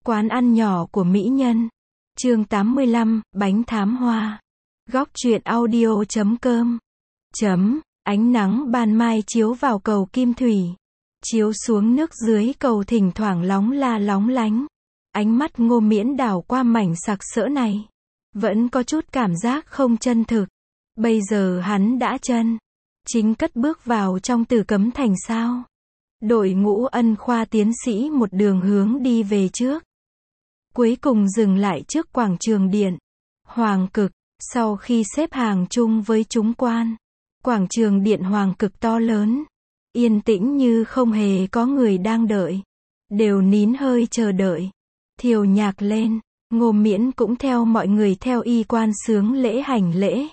Quán ăn nhỏ của mỹ nhân. Chương 85, bánh thám hoa. Góc truyện audio.com. Ánh nắng ban mai chiếu vào cầu Kim Thủy, chiếu xuống nước dưới cầu thỉnh thoảng lóng la lóng lánh. Ánh mắt Ngô Miễn đảo qua mảnh sặc sỡ này, vẫn có chút cảm giác không chân thực. Bây giờ hắn đã chân chính cất bước vào trong Tử Cấm Thành sao? Đội ngũ Ân Khoa tiến sĩ một đường hướng đi về trước, cuối cùng dừng lại trước quảng trường điện Hoàng Cực. Sau khi xếp hàng chung với chúng quan, quảng trường điện Hoàng Cực to lớn, yên tĩnh như không hề có người đang đợi, đều nín hơi chờ đợi. Thiều nhạc lên, Ngô Miễn cũng theo mọi người theo y quan xướng lễ hành lễ.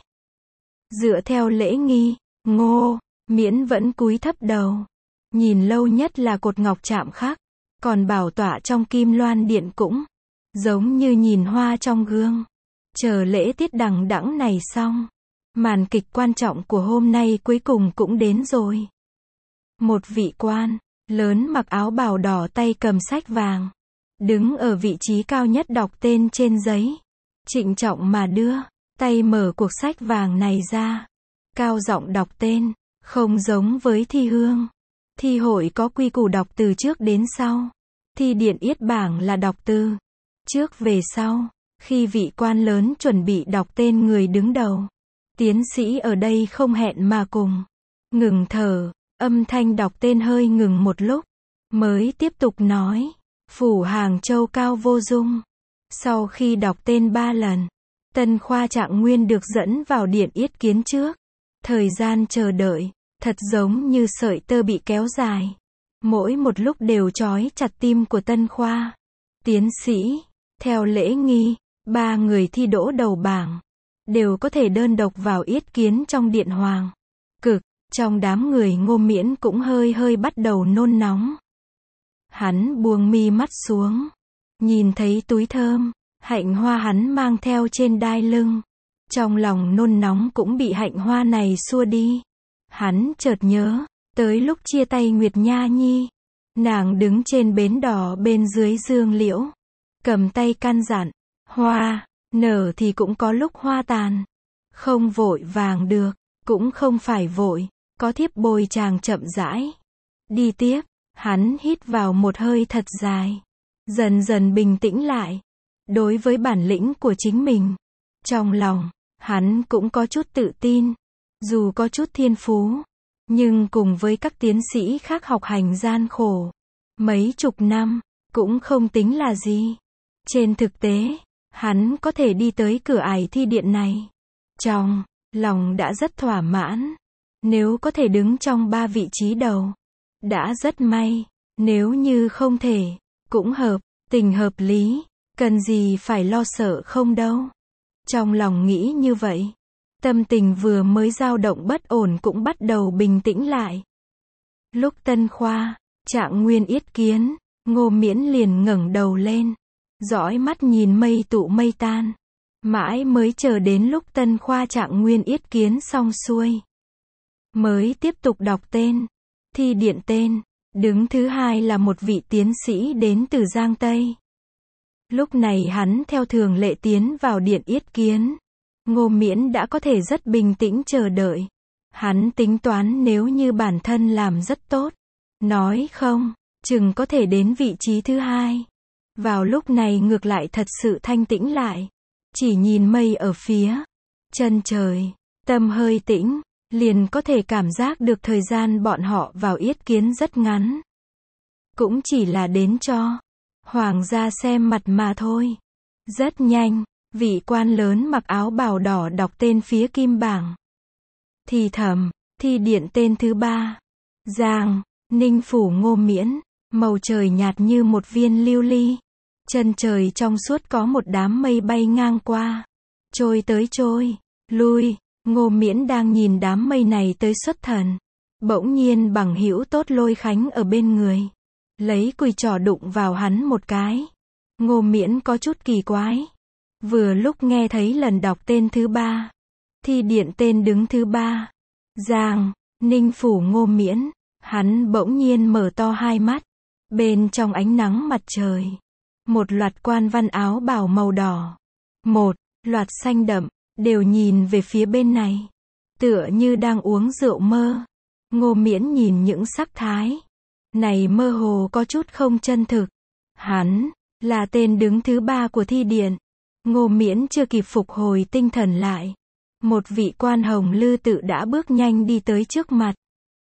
Dựa theo lễ nghi, Ngô Miễn vẫn cúi thấp đầu, nhìn lâu nhất là cột ngọc chạm khắc, còn bảo tọa trong Kim Loan điện cũng giống như nhìn hoa trong gương. Chờ lễ tiết đằng đẵng này xong, màn kịch quan trọng của hôm nay cuối cùng cũng đến rồi. Một vị quan lớn mặc áo bào đỏ, tay cầm sách vàng, đứng ở vị trí cao nhất đọc tên trên giấy, trịnh trọng mà đưa tay mở cuộc sách vàng này ra, cao giọng đọc tên. Không giống với thi hương, thi hội có quy củ đọc từ trước đến sau, thi điện yết bảng là đọc từ trước về sau. Khi vị quan lớn chuẩn bị đọc tên người đứng đầu, tiến sĩ ở đây không hẹn mà cùng ngừng thở, âm thanh đọc tên hơi ngừng một lúc, mới tiếp tục nói: Phủ Hàng Châu Cao Vô Dung. Sau khi đọc tên 3 lần, Tân Khoa Trạng Nguyên được dẫn vào điện yết kiến trước. Thời gian chờ đợi thật giống như sợi tơ bị kéo dài, mỗi một lúc đều trói chặt tim của Tân Khoa tiến sĩ. Theo lễ nghi, 3 người thi đỗ đầu bảng đều có thể đơn độc vào yết kiến trong điện Hoàng Cực. Trong đám người Ngô Miễn cũng hơi bắt đầu nôn nóng. Hắn buông mi mắt xuống, nhìn thấy túi thơm hạnh hoa hắn mang theo trên đai lưng, trong lòng nôn nóng cũng bị hạnh hoa này xua đi. Hắn chợt nhớ tới lúc chia tay Nguyệt Nha Nhi, nàng đứng trên bến đỏ bên dưới dương liễu, cầm tay căn dặn: hoa nở thì cũng có lúc hoa tàn, không vội vàng được, cũng không phải vội, có thiếp bồi chàng chậm rãi đi tiếp. Hắn hít vào một hơi thật dài, dần dần bình tĩnh lại. Đối với bản lĩnh của chính mình, trong lòng hắn cũng có chút tự tin. Dù có chút thiên phú, nhưng cùng với các tiến sĩ khác học hành gian khổ mấy chục năm, cũng không tính là gì. Trên thực tế, hắn có thể đi tới cửa ải thi điện này, trong lòng đã rất thỏa mãn. Nếu có thể đứng trong 3 vị trí đầu, đã rất may. Nếu như không thể, cũng hợp tình hợp lý, cần gì phải lo sợ không đâu. Trong lòng nghĩ như vậy, tâm tình vừa mới dao động bất ổn cũng bắt đầu bình tĩnh lại. Lúc Tân Khoa Trạng Nguyên yết kiến, Ngô Miễn liền ngẩng đầu lên, dõi mắt nhìn mây tụ mây tan, mãi mới chờ đến lúc Tân Khoa Trạng Nguyên yết kiến xong xuôi, mới tiếp tục đọc tên, thi điện tên. Đứng thứ 2 là một vị tiến sĩ đến từ Giang Tây. Lúc này hắn theo thường lệ tiến vào điện yết kiến. Ngô Miễn đã có thể rất bình tĩnh chờ đợi. Hắn tính toán nếu như bản thân làm rất tốt, nói không chừng có thể đến vị trí thứ 2. Vào lúc này ngược lại thật sự thanh tĩnh lại, chỉ nhìn mây ở phía chân trời, tâm hơi tĩnh, liền có thể cảm giác được thời gian bọn họ vào yết kiến rất ngắn. Cũng chỉ là đến cho hoàng gia xem mặt mà thôi. Rất nhanh, vị quan lớn mặc áo bào đỏ đọc tên phía kim bảng. Thì thầm, thi điện tên thứ 3. Giang Ninh Phủ Ngô Miễn. Màu trời nhạt như một viên lưu ly. Chân trời trong suốt có một đám mây bay ngang qua, trôi tới trôi lui. Ngô Miễn đang nhìn đám mây này tới xuất thần. Bỗng nhiên bằng hữu tốt Lôi Khánh ở bên người, lấy cùi trỏ đụng vào hắn một cái. Ngô Miễn có chút kỳ quái. Vừa lúc nghe thấy lần đọc tên thứ 3, thi điện tên đứng thứ 3, Giang Ninh Phủ Ngô Miễn, hắn bỗng nhiên mở to hai mắt. Bên trong ánh nắng mặt trời, một loạt quan văn áo bào màu đỏ, một loạt xanh đậm, đều nhìn về phía bên này, tựa như đang uống rượu mơ. Ngô Miễn nhìn những sắc thái này mơ hồ có chút không chân thực. Hắn là tên đứng thứ 3 của thi điện. Ngô Miễn chưa kịp phục hồi tinh thần lại, một vị quan hồng lư tự đã bước nhanh đi tới trước mặt.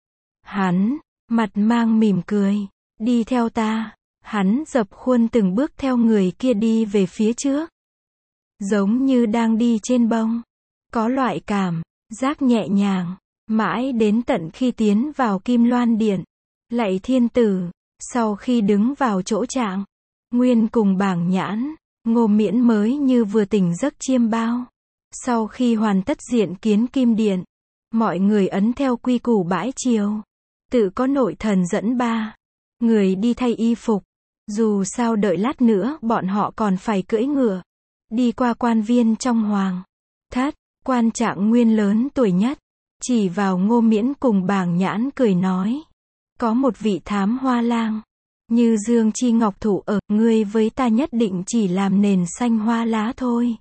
Hắn mặt mang mỉm cười, đi theo ta. Hắn dập khuôn từng bước theo người kia đi về phía trước, giống như đang đi trên bông, có loại cảm giác nhẹ nhàng, mãi đến tận khi tiến vào Kim Loan Điện. Lạy thiên tử, sau khi đứng vào chỗ Trạng Nguyên cùng Bảng Nhãn, Ngô Miễn mới như vừa tỉnh giấc chiêm bao. Sau khi hoàn tất diện kiến Kim Điện, mọi người ấn theo quy củ bãi triều, tự có nội thần dẫn 3 người đi thay y phục. Dù sao đợi lát nữa bọn họ còn phải cưỡi ngựa, đi qua quan viên trong hoàng thất. Quan Trạng Nguyên lớn tuổi nhất, chỉ vào Ngô Miễn cùng Bảng Nhãn cười nói. Có một vị thám hoa lang, như Dương Chi Ngọc Thủ ở, ngươi với ta nhất định chỉ làm nền xanh hoa lá thôi.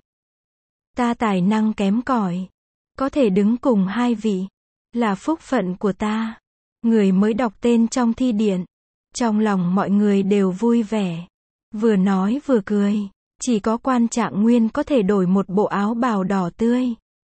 Ta tài năng kém cỏi, có thể đứng cùng 2 vị, là phúc phận của ta. Người mới đọc tên trong thi điện, trong lòng mọi người đều vui vẻ, vừa nói vừa cười. Chỉ có Quan Trạng Nguyên có thể đổi một bộ áo bào đỏ tươi,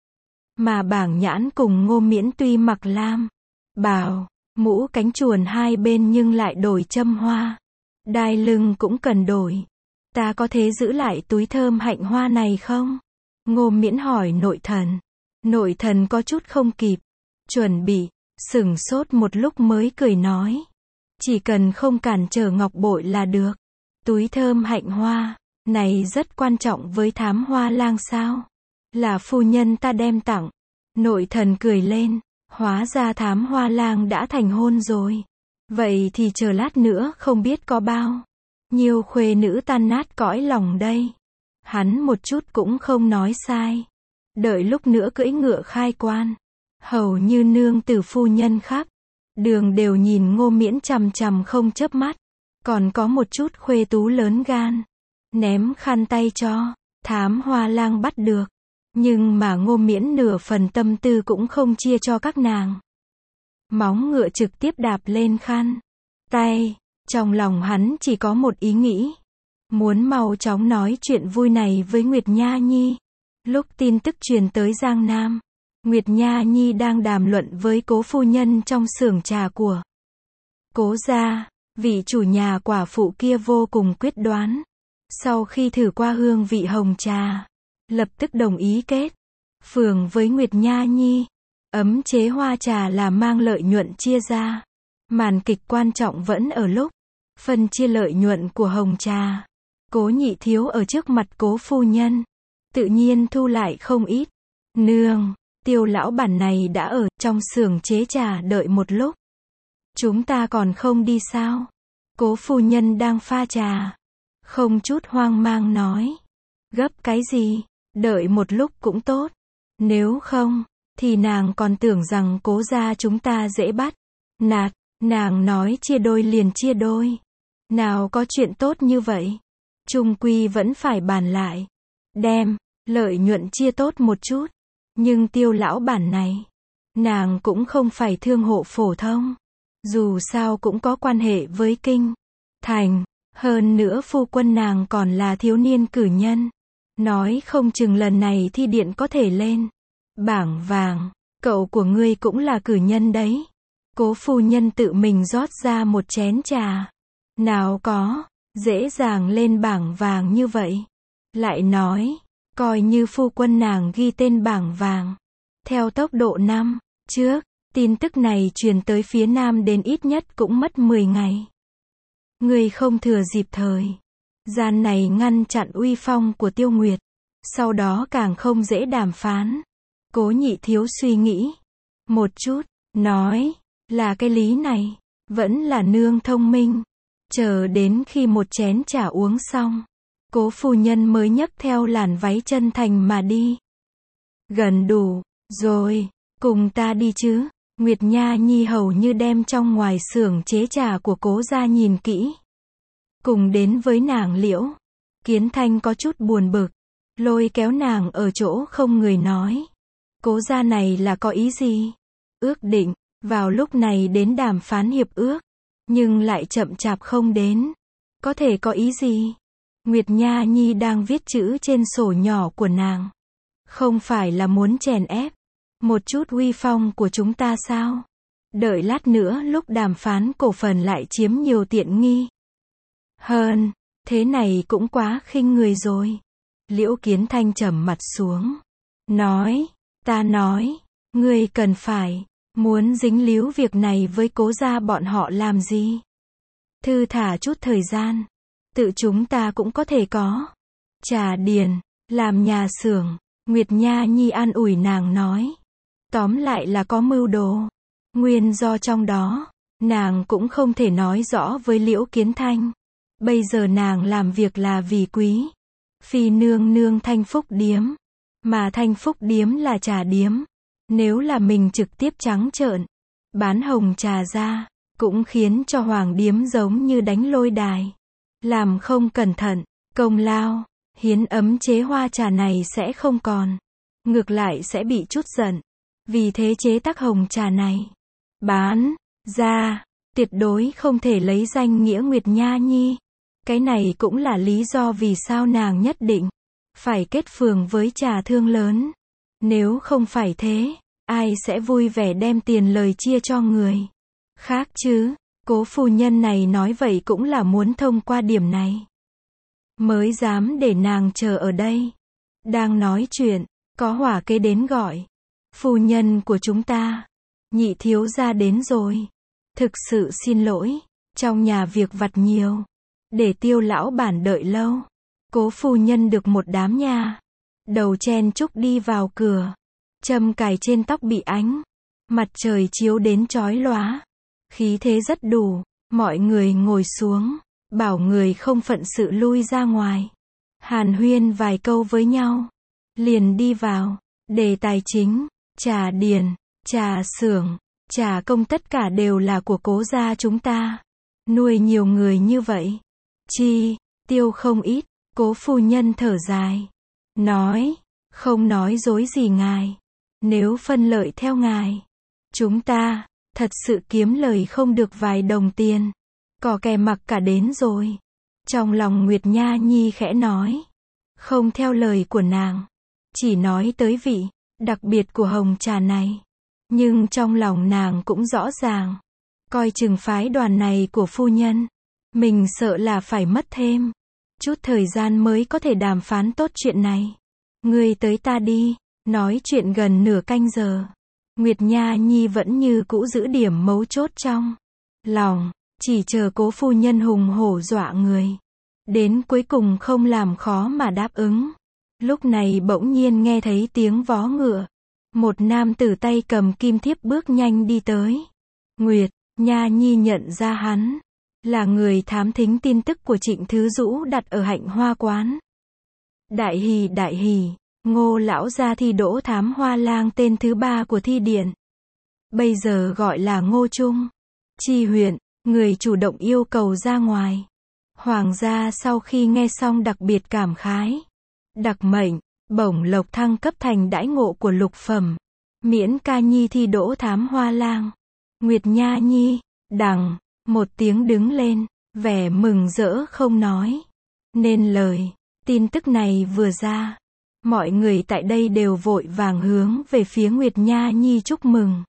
mà Bảng Nhãn cùng Ngô Miễn tuy mặc lam bào, mũ cánh chuồn 2 bên nhưng lại đổi châm hoa, đai lưng cũng cần đổi. Ta có thể giữ lại túi thơm hạnh hoa này không? Ngô Miễn hỏi nội thần. Nội thần có chút không kịp chuẩn bị, sửng sốt một lúc mới cười nói. Chỉ cần không cản trở ngọc bội là được. Túi thơm hạnh hoa này rất quan trọng với thám hoa lang sao? Là phu nhân ta đem tặng. Nội thần cười lên, hóa ra thám hoa lang đã thành hôn rồi. Vậy thì chờ lát nữa không biết có bao nhiêu khuê nữ tan nát cõi lòng đây. Hắn một chút cũng không nói sai. Đợi lúc nữa cưỡi ngựa khai quan, hầu như nương tử phu nhân khắp đường đều nhìn Ngô Miễn chằm chằm không chớp mắt. Còn có một chút khuê tú lớn gan, ném khăn tay cho thám hoa lang bắt được. Nhưng mà Ngô Miễn nửa phần tâm tư cũng không chia cho các nàng. Móng ngựa trực tiếp đạp lên khăn tay. Trong lòng hắn chỉ có một ý nghĩ, muốn mau chóng nói chuyện vui này với Nguyệt Nha Nhi. Lúc tin tức truyền tới Giang Nam, Nguyệt Nha Nhi đang đàm luận với cố phu nhân trong xưởng trà của cố gia. Vị chủ nhà quả phụ kia vô cùng quyết đoán. Sau khi thử qua hương vị hồng trà, lập tức đồng ý kết phường với Nguyệt Nha Nhi. Ấm chế hoa trà là mang lợi nhuận chia ra. Màn kịch quan trọng vẫn ở lúc phân chia lợi nhuận của hồng trà. Cố Nhị Thiếu ở trước mặt cố phu nhân, tự nhiên thu lại không ít. Nương, Tiêu lão bản này đã ở trong xưởng chế trà đợi một lúc. Chúng ta còn không đi sao? Cố phu nhân đang pha trà, không chút hoang mang nói. Gấp cái gì? Đợi một lúc cũng tốt. Nếu không, thì nàng còn tưởng rằng cố gia chúng ta dễ bắt nạt. Nàng nói chia đôi liền chia đôi. Nào có chuyện tốt như vậy. Chung quy vẫn phải bàn lại, đem lợi nhuận chia tốt một chút. Nhưng Tiêu lão bản này, nàng cũng không phải thương hộ phổ thông. Dù sao cũng có quan hệ với kinh thành. Hơn nữa phu quân nàng còn là thiếu niên cử nhân. Nói không chừng lần này thi điện có thể lên bảng vàng. Cậu của ngươi cũng là cử nhân đấy. Cố phu nhân tự mình rót ra một chén trà. Nào có dễ dàng lên bảng vàng như vậy. Lại nói, coi như phu quân nàng ghi tên bảng vàng. Theo tốc độ năm trước, tin tức này truyền tới phía Nam đến ít nhất cũng mất 10 ngày. Người không thừa dịp thời gian này ngăn chặn uy phong của Tiêu Nguyệt. Sau đó càng không dễ đàm phán. Cố Nhị Thiếu suy nghĩ một chút, nói, là cái lý này, vẫn là nương thông minh. Chờ đến khi một chén trà uống xong, cố phu nhân mới nhấc theo làn váy chân thành mà đi. Gần đủ rồi, cùng ta đi chứ. Nguyệt Nha Nhi hầu như đem trong ngoài xưởng chế trà của cố gia nhìn kỹ. Cùng đến với nàng Liễu Kiến Thanh có chút buồn bực, lôi kéo nàng ở chỗ không người nói. Cố gia này là có ý gì? Ước định, vào lúc này đến đàm phán hiệp ước, nhưng lại chậm chạp không đến. Có thể có ý gì? Nguyệt Nha Nhi đang viết chữ trên sổ nhỏ của nàng. Không phải là muốn chèn ép một chút uy phong của chúng ta sao? Đợi lát nữa lúc đàm phán cổ phần lại chiếm nhiều tiện nghi. Hơn, thế này cũng quá khinh người rồi. Liễu Kiến Thanh trầm mặt xuống. Nói, ta nói, ngươi cần phải, muốn dính líu việc này với Cố gia bọn họ làm gì? Thư thả chút thời gian. Tự chúng ta cũng có thể có. Trà điền, làm nhà xưởng. Nguyệt Nha Nhi an ủi nàng nói. Tóm lại là có mưu đồ. Nguyên do trong đó, nàng cũng không thể nói rõ với Liễu Kiến Thanh. Bây giờ nàng làm việc là vì quý phi nương nương Thanh Phúc Điếm. Mà Thanh Phúc Điếm là trà điếm. Nếu là mình trực tiếp trắng trợn bán hồng trà ra, cũng khiến cho hoàng điếm giống như đánh lôi đài. Làm không cẩn thận, công lao, hiến ấm chế hoa trà này sẽ không còn. Ngược lại sẽ bị chút giận. Vì thế chế tác hồng trà này bán ra, tuyệt đối không thể lấy danh nghĩa Nguyệt Nha Nhi. Cái này cũng là lý do vì sao nàng nhất định phải kết phường với trà thương lớn. Nếu không phải thế, ai sẽ vui vẻ đem tiền lời chia cho người khác chứ? Cố phu nhân này nói vậy cũng là muốn thông qua điểm này mới dám để nàng chờ ở đây. Đang nói chuyện, có hỏa kế đến gọi. Phu nhân của chúng ta, Nhị thiếu gia đến rồi. Thực sự xin lỗi, trong nhà việc vặt nhiều, để Tiêu lão bản đợi lâu. Cố phu nhân được một đám nha đầu chen chúc đi vào cửa. Châm cài trên tóc bị ánh mặt trời chiếu đến chói lóa. Khí thế rất đủ. Mọi người ngồi xuống, bảo người không phận sự lui ra ngoài. Hàn huyên vài câu với nhau, liền đi vào. Đề tài chính, trà điền, trà xưởng, trà công tất cả đều là của Cố gia chúng ta. Nuôi nhiều người như vậy, chi tiêu không ít. Cố phu nhân thở dài, nói, không nói dối gì ngài. Nếu phân lợi theo ngài, chúng ta thật sự kiếm lời không được vài đồng tiền. Cò kè mặc cả đến rồi. Trong lòng Nguyệt Nha Nhi khẽ nói, không theo lời của nàng, chỉ nói tới vị đặc biệt của hồng trà này. Nhưng trong lòng nàng cũng rõ ràng, coi chừng phái đoàn này của phu nhân, mình sợ là phải mất thêm chút thời gian mới có thể đàm phán tốt chuyện này. Ngươi tới ta đi. Nói chuyện gần nửa canh giờ, Nguyệt Nha Nhi vẫn như cũ giữ điểm mấu chốt trong lòng, chỉ chờ Cố phu nhân hùng hổ dọa người. Đến cuối cùng không làm khó mà đáp ứng. Lúc này bỗng nhiên nghe thấy tiếng vó ngựa. Một nam tử tay cầm kim thiếp bước nhanh đi tới. Nguyệt Nha Nhi nhận ra hắn là người thám thính tin tức của Trịnh Thứ Dũ đặt ở Hạnh Hoa quán. Đại hỉ đại hỉ, Ngô lão gia thi đỗ thám hoa lang tên thứ 3 của thi điện. Bây giờ gọi là Ngô Trung Chi huyện, người chủ động yêu cầu ra ngoài. Hoàng gia sau khi nghe xong đặc biệt cảm khái. Đặc mệnh, bổng lộc thăng cấp thành đãi ngộ của lục phẩm. Miễn ca nhi thi đỗ thám hoa lang. Nguyệt Nha Nhi, đằng, một tiếng đứng lên, vẻ mừng rỡ không nói nên lời. Tin tức này vừa ra, mọi người tại đây đều vội vàng hướng về phía Nguyệt Nha Nhi chúc mừng.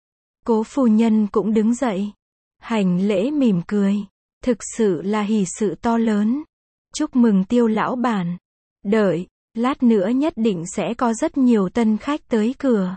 Cố phu nhân cũng đứng dậy, hành lễ mỉm cười. Thực sự là hỷ sự to lớn. Chúc mừng Tiêu lão bản. Đợi, lát nữa nhất định sẽ có rất nhiều tân khách tới cửa.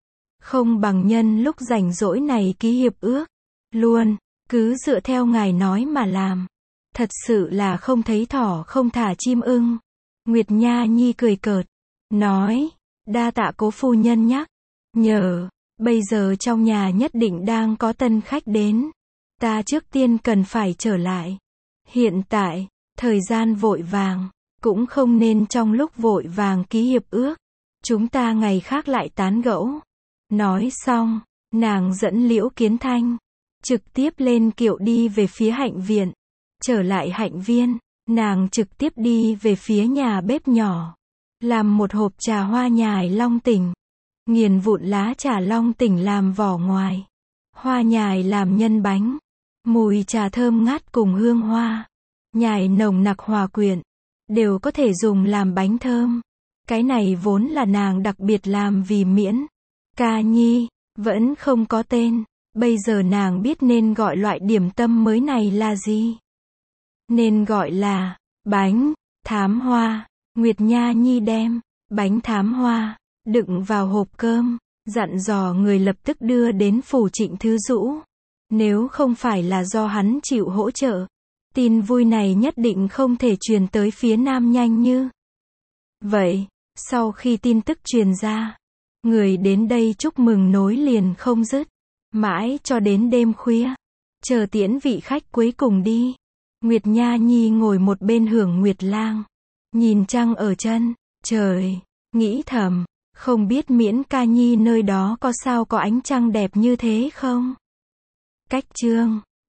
Không bằng nhân lúc rảnh rỗi này ký hiệp ước. Luôn, cứ dựa theo ngài nói mà làm. Thật sự là không thấy thỏ không thả chim ưng. Nguyệt Nha Nhi cười cợt, nói, đa tạ cố phu nhân nhắc nhở. Bây giờ trong nhà nhất định đang có tân khách đến. Ta trước tiên cần phải trở lại. Hiện tại, thời gian vội vàng, cũng không nên trong lúc vội vàng ký hiệp ước. Chúng ta ngày khác lại tán gẫu. Nói xong, nàng dẫn Liễu Kiến Thanh trực tiếp lên kiệu đi về phía hạnh viện. Trở lại hạnh viên, Nàng trực tiếp đi về phía nhà bếp nhỏ, làm một hộp trà hoa nhài long tỉnh, nghiền vụn lá trà long tỉnh làm vỏ ngoài, hoa nhài làm nhân bánh, mùi trà thơm ngát cùng hương hoa nhài nồng nặc hòa quyện, đều có thể dùng làm bánh thơm. Cái này vốn là nàng đặc biệt làm vì Miễn Ca Nhi vẫn không có tên, bây giờ nàng biết nên gọi loại điểm tâm mới này là gì. Nên gọi là bánh thám hoa. Nguyệt Nha Nhi đem bánh thám hoa đựng vào hộp cơm, dặn dò người lập tức đưa đến phủ Trịnh Thứ Dũ. Nếu không phải là do hắn chịu hỗ trợ, tin vui này nhất định không thể truyền tới phía Nam nhanh như vậy. Sau khi tin tức truyền ra, người đến đây chúc mừng nối liền không dứt, mãi cho đến đêm khuya, chờ tiễn vị khách cuối cùng đi. Nguyệt Nha Nhi ngồi một bên hưởng nguyệt lang, nhìn trăng ở chân trời, nghĩ thầm, không biết Miễn Ca Nhi nơi đó có sao có ánh trăng đẹp như thế không? Cách chương